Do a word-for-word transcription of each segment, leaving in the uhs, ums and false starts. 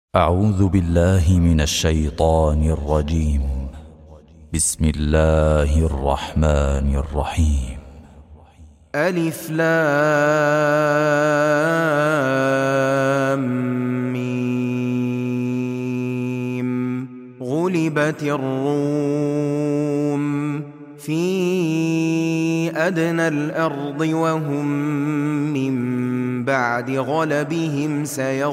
أعوذ بالله من الشيطان الرجيم. بسم الله الرحمن الرحيم. ألف لام ميم. غلبت الروم في أدنى الأرض وهم من بعد غلبهم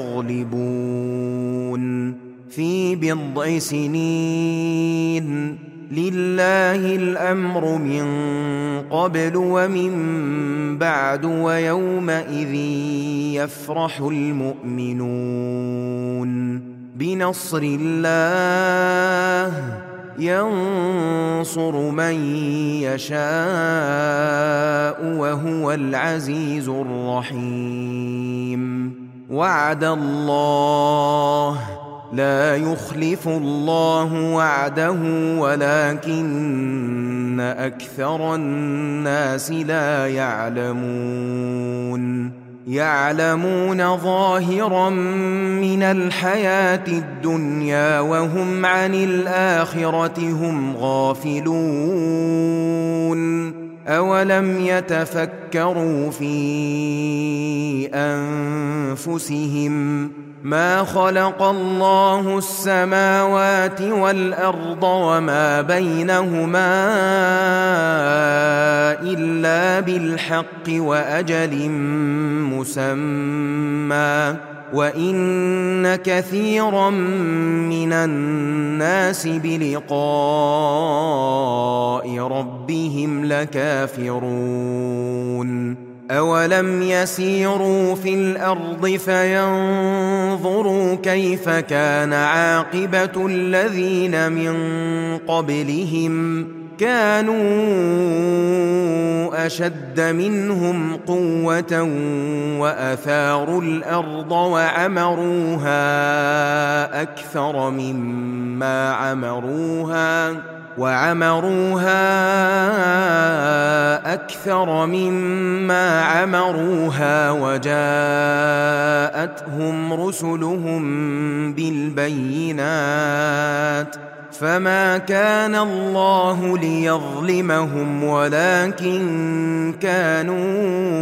سيغلبون في بضع سنين. لله الأمر من قبل ومن بعد ويومئذ يفرح المؤمنون بنصر الله ينصر من يشاء وهو العزيز الرحيم. وعد الله لا يخلف الله وعده ولكن أكثر الناس لا يعلمون. يعلمون ظاهرا من الحياة الدنيا وهم عن الآخرة هم غافلون. أولم يتفكروا في أنفسهم ما خلق الله السماوات والأرض وما بينهما إلا بالحق وأجل مسمى وإن كثيرا من الناس بلقاء ربهم لكافرون. أولم يسيروا في الأرض فينظروا كيف كان عاقبة الذين من قبلهم كانوا أشد منهم قوة وأثاروا الأرض وعمروها أكثر مما عمروها وعمروها أكثر مما عمروها وجاءتهم رسلهم بالبينات فما كان الله ليظلمهم ولكن كانوا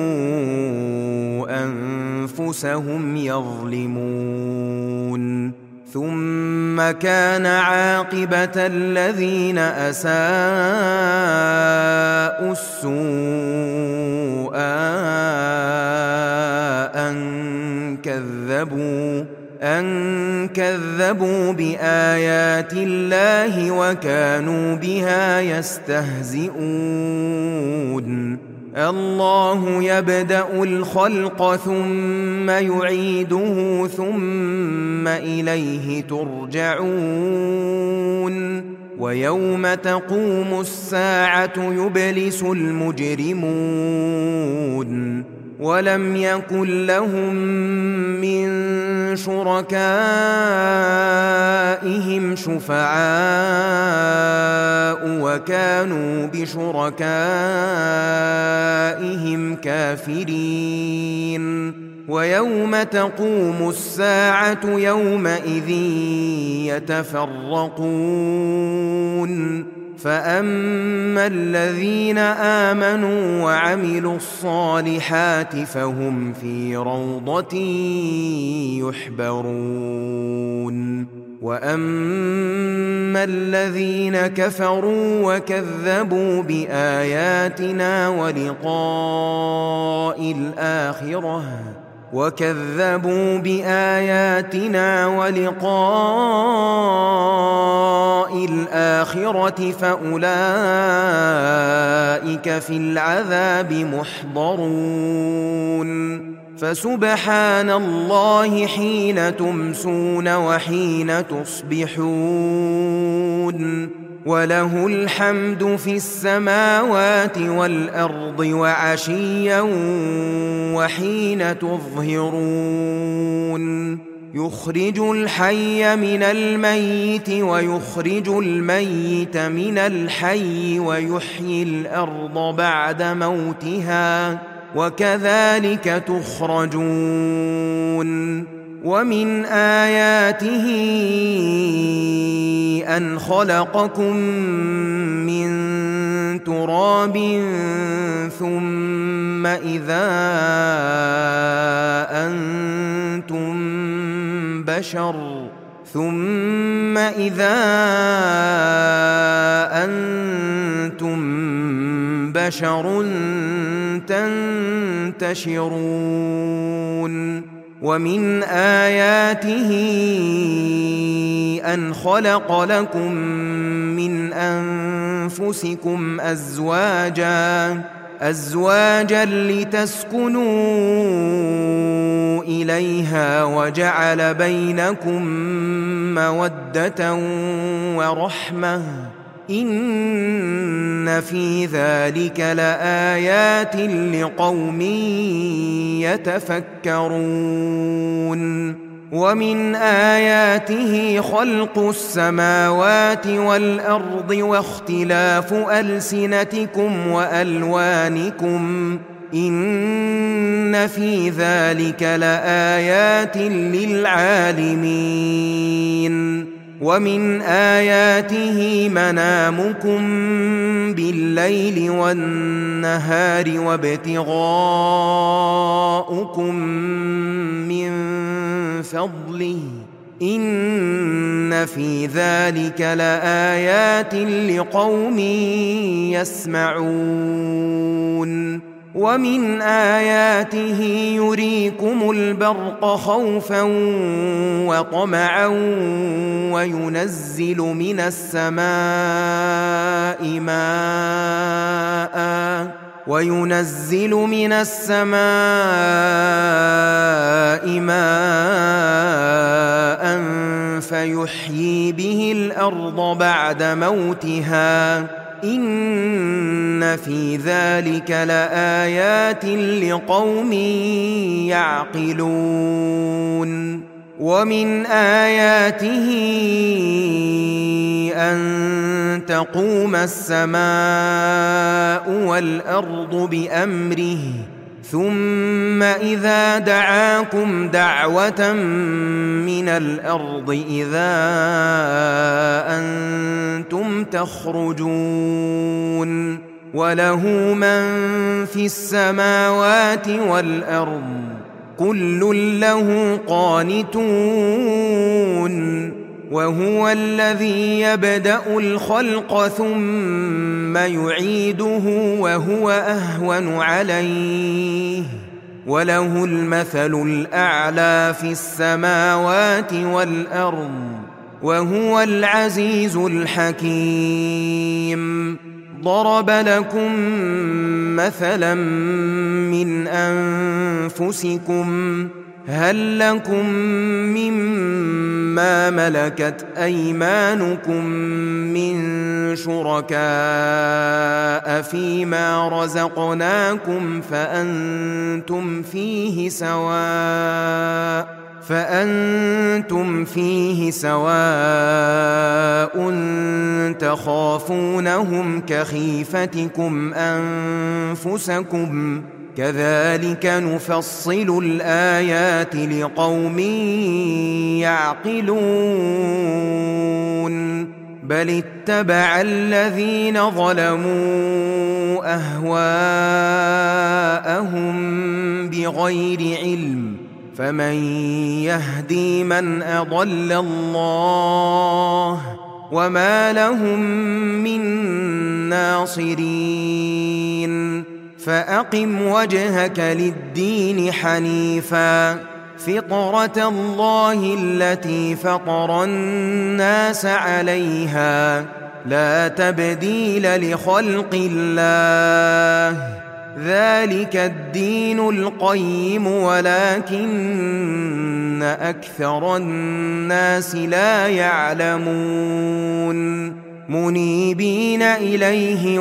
أنفسهم يظلمون. ثم كان عاقبة الذين أساءوا السوء أن كذبوا أن كذبوا بآيات الله وكانوا بها يستهزئون. الله يبدأ الخلق ثم يعيده ثم إليه ترجعون. ويوم تقوم الساعة يبلس المجرمون ولم يكن لهم من شركائهم شفعاء وكانوا بشركائهم كافرين. ويوم تقوم الساعة يومئذ يتفرقون فأما الذين آمنوا وعملوا الصالحات فهم في روضة يحبرون. وأما الذين كفروا وكذبوا بآياتنا ولقاء الآخرة وكذبوا بآياتنا ولقاء الآخرة فأولئك في العذاب محضرون. فسبحان الله حين تمسون وحين تصبحون وله الحمد في السماوات والأرض وعشيا وحين تظهرون. يخرج الحي من الميت ويخرج الميت من الحي ويحيي الأرض بعد موتها وكذلك تخرجون. ومن آياته أن خلقكم من تراب ثم إذا أنتم بشر ثم إذا أنتم بشر تنتشرون ومن آياته أن خلق لكم من أنفسكم أزواجا أزواجا لتسكنوا إليها وجعل بينكم مودة ورحمة إن في ذلك لآيات لقوم يتفكرون ومن آياته خلق السماوات والأرض واختلاف ألسنتكم وألوانكم إن في ذلك لآيات للعالمين ومن آياته منامكم بالليل والنهار وابتغاؤكم من فضله إن في ذلك لآيات لقوم يسمعون ومن آياته يريكم البرق خوفا وطمعا وينزل من السماء ماء وينزل من السماء ماء فيحيي به الأرض بعد موتها إن في ذلك لآيات لقوم يعقلون ومن آياته أن تقوم السماء والأرض بأمره ثم إذا دعاكم دعوة من الأرض إذا أنتم تخرجون وله من في السماوات والأرض كل له قانتون وهو الذي يبدأ الخلق ثم يعيده وهو أهون عليه وله المثل الأعلى في السماوات والأرض وهو العزيز الحكيم ضرب لكم مثلا من أنفسكم هل لكم مما ملكت أيمانكم من شركاء فيما رزقناكم فأنتم فيه سواء فأنتم فيه سواء تخافونهم كخيفتكم أنفسكم كذلك نفصل الآيات لقوم يعقلون بل اتبع الذين ظلموا أهواءهم بغير علم فمن يهدي من أضل الله وما لهم من ناصرين فأقم وجهك للدين حنيفا فطرة الله التي فطر الناس عليها لا تبديل لخلق الله ذلك الدين القيم ولكن أكثر الناس لا يعلمون منيبين إليه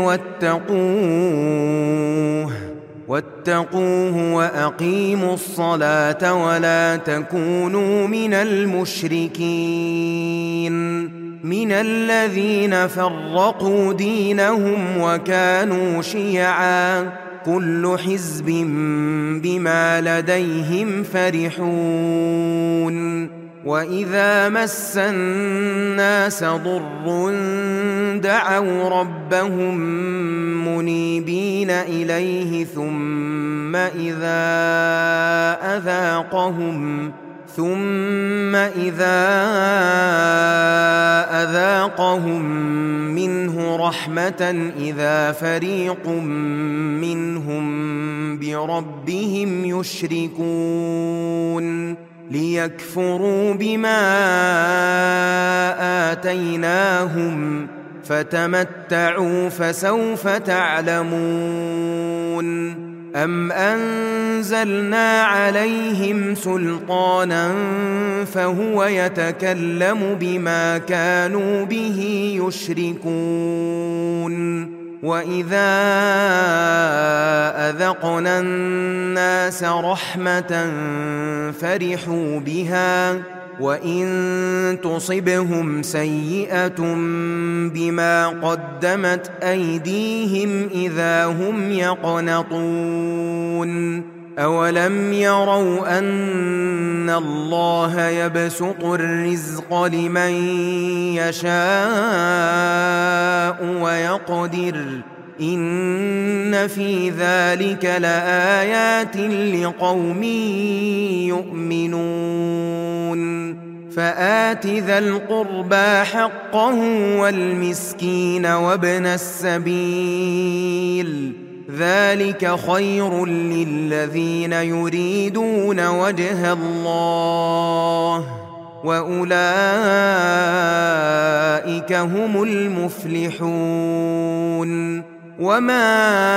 واتقوه واتقوه وأقيموا الصلاة ولا تكونوا من المشركين من الذين فرقوا دينهم وكانوا شيعا كل حزب بما لديهم فرحون وإذا مس الناس ضر دعوا ربهم منيبين إليه ثم إذا أذاقهم ثم إذا أذاقهم منه رحمة إذا فريق منهم بربهم يشركون ليكفروا بما آتيناهم فتمتعوا فسوف تعلمون أم أنزلنا عليهم سلطانا فهو يتكلم بما كانوا به يشركون وإذا أذقنا الناس رحمة فرحوا بها وإن تصبهم سيئة بما قدمت أيديهم إذا هم يقنطون أولم يروا أن الله يبسط الرزق لمن يشاء ويقدر إن في ذلك لآيات لقوم يؤمنون فآت ذا القربى حقه والمسكين وابن السبيل ذلك خير للذين يريدون وجه الله وأولئك هم المفلحون وما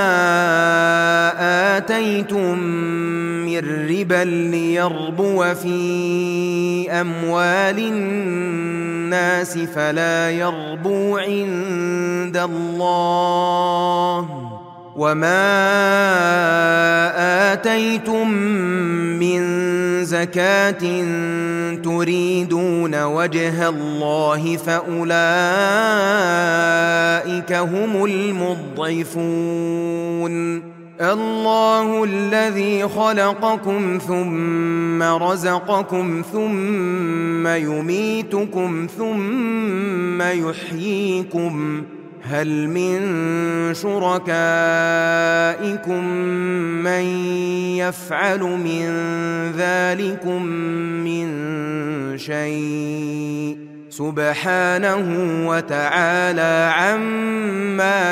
آتيتم من ربا ليربو في أموال الناس فلا يربو عند الله وما آتيتم من زكاة تريدون وجه الله فأولئك هم المضعفون الله الذي خلقكم ثم رزقكم ثم يميتكم ثم يحييكم هل من شركائكم من يفعل من ذلكم من شيء سبحانه وتعالى عما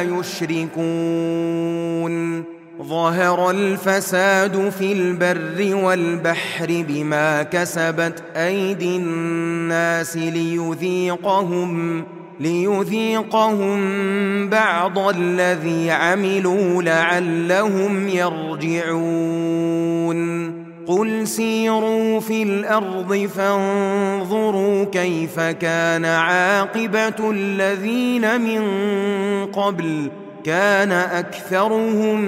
يشركون ظهر الفساد في البر والبحر بما كسبت أيدي الناس ليذيقهم ليذيقهم بعض الذي عملوا لعلهم يرجعون قل سيروا في الأرض فانظروا كيف كان عاقبة الذين من قبل كان أكثرهم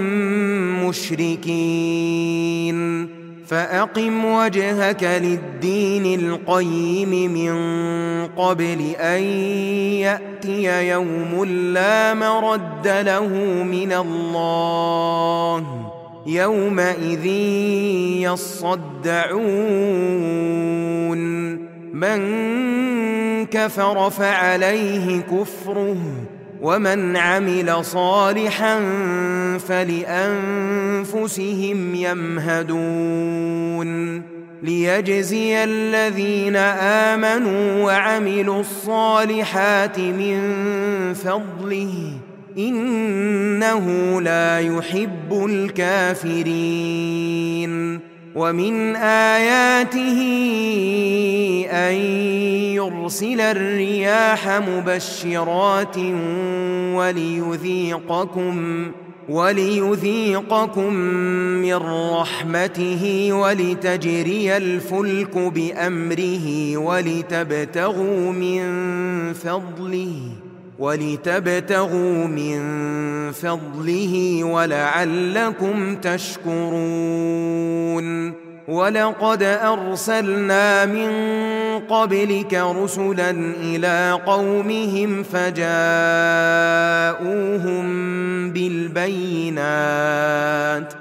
مشركين فأقم وجهك للدين القيم من قبل أن يأتي يوم لا مرد له من الله يومئذ يصدعون من كفر فعليه كفره ومن عمل صالحا فلأنفسهم يمهدون ليجزي الذين آمنوا وعملوا الصالحات من فضله إنه لا يحب الكافرين ومن آياته أن يرسل الرياح مبشرات وليذيقكم وليذيقكم من رحمته ولتجري الفلك بأمره ولتبتغوا من فضله ولتبتغوا من فضله ولعلكم تشكرون ولقد أرسلنا من قبلك رسلا إلى قومهم فجاءوهم بالبينات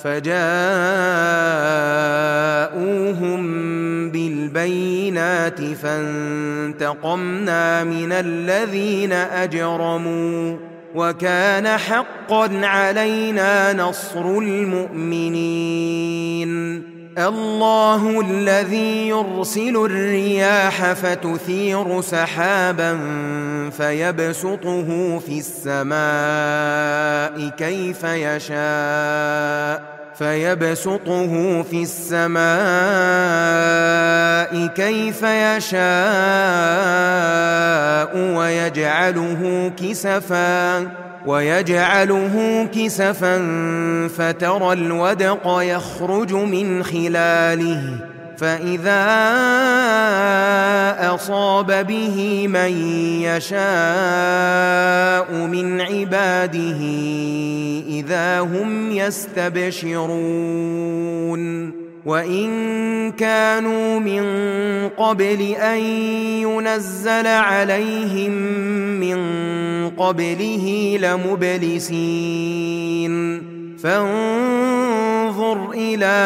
فجاءوهم بالبينات فانتقمنا من الذين أجرموا وكان حقا علينا نصر المؤمنين. الله الذي يرسل الرياح فتثير سحابا فيبسطه في السماء كيف يشاء فيبسطه في السماء كيف يشاء ويجعله كسفا ويجعله كسفا فترى الودق يخرج من خلاله فإذا أصاب به من يشاء من عباده إذا هم يستبشرون. وإن كانوا من قبل أن ينزل عليهم من قبله لمبلسين. فانظر إلى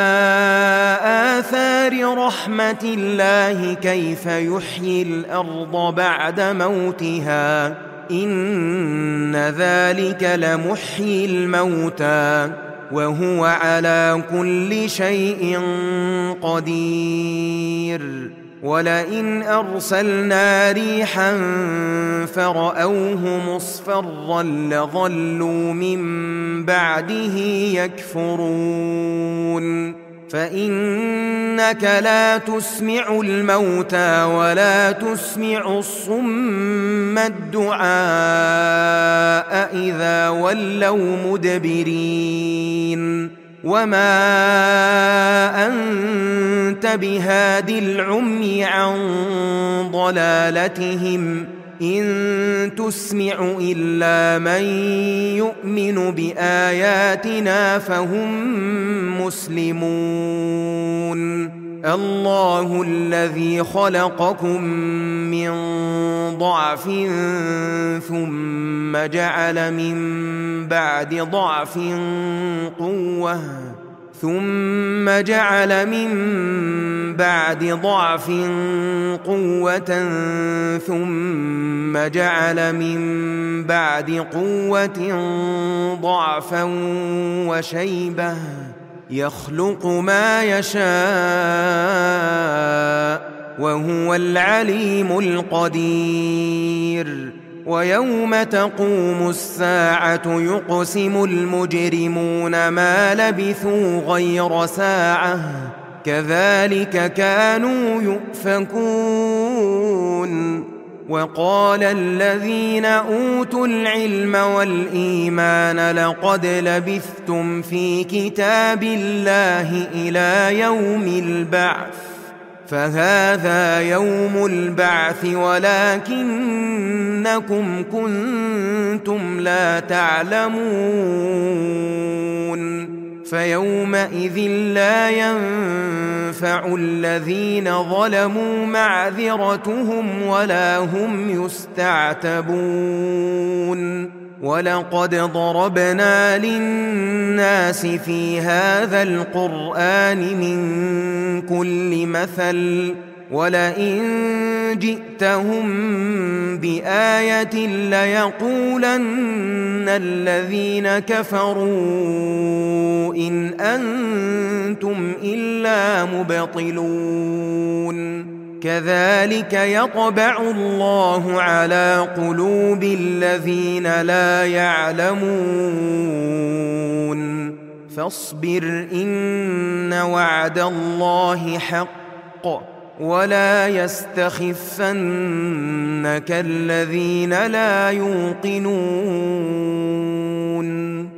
آثار رحمة الله كيف يحيي الأرض بعد موتها إن ذلك لمحيي الموتى وهو على كل شيء قدير. ولئن أرسلنا ريحا فرأوه مصفرا لظلوا من بعده يكفرون. فإنك لا تسمع الموتى ولا تسمع الصم الدعاء إذا ولوا مدبرين. وما أنت بهاد العمي عن ضلالتهم إن تسمع إلا من يؤمن بآياتنا فهم مسلمون. الله الذي خلقكم من ضعف ثم جعل من بعد ضعف قوة ثم جعل من بعد ضعف قوة ثم جعل من بعد قوة ضعفا وشيبة يخلق ما يشاء وهو العليم القدير. ويوم تقوم الساعة يقسم المجرمون ما لبثوا غير ساعة كذلك كانوا يؤفكون. وقال الذين أوتوا العلم والإيمان لقد لبثتم في كتاب الله إلى يوم البعث فهذا يوم البعث ولكنكم كنتم لا تعلمون. فيومئذ لا ينفع الذين ظلموا معذرتهم ولا هم يستعتبون. ولقد ضربنا للناس في هذا القرآن من كل مثل ولئن جئتهم بآية ليقولن الذين كفروا إن أنتم إلا مبطلون. كذلك يطبع الله على قلوب الذين لا يعلمون. فاصبر إن وعد الله حق ولا يستخفنك الذين لا يوقنون.